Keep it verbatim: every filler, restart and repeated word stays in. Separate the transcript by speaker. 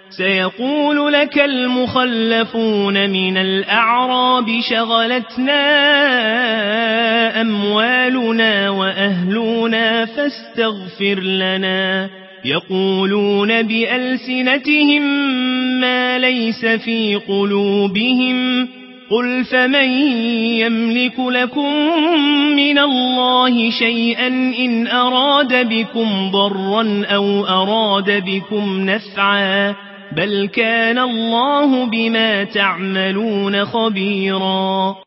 Speaker 1: سيقول لك المخلفون من الأعراب شغلتنا أموالنا وأهلنا فاستغفر لنا يقولون بألسنتهم ما ليس في قلوبهم قل فمن يملك لكم من الله شيئا إن أراد بكم ضرا أو أراد بكم نفعا بل كان الله بما تعملون خبيرا.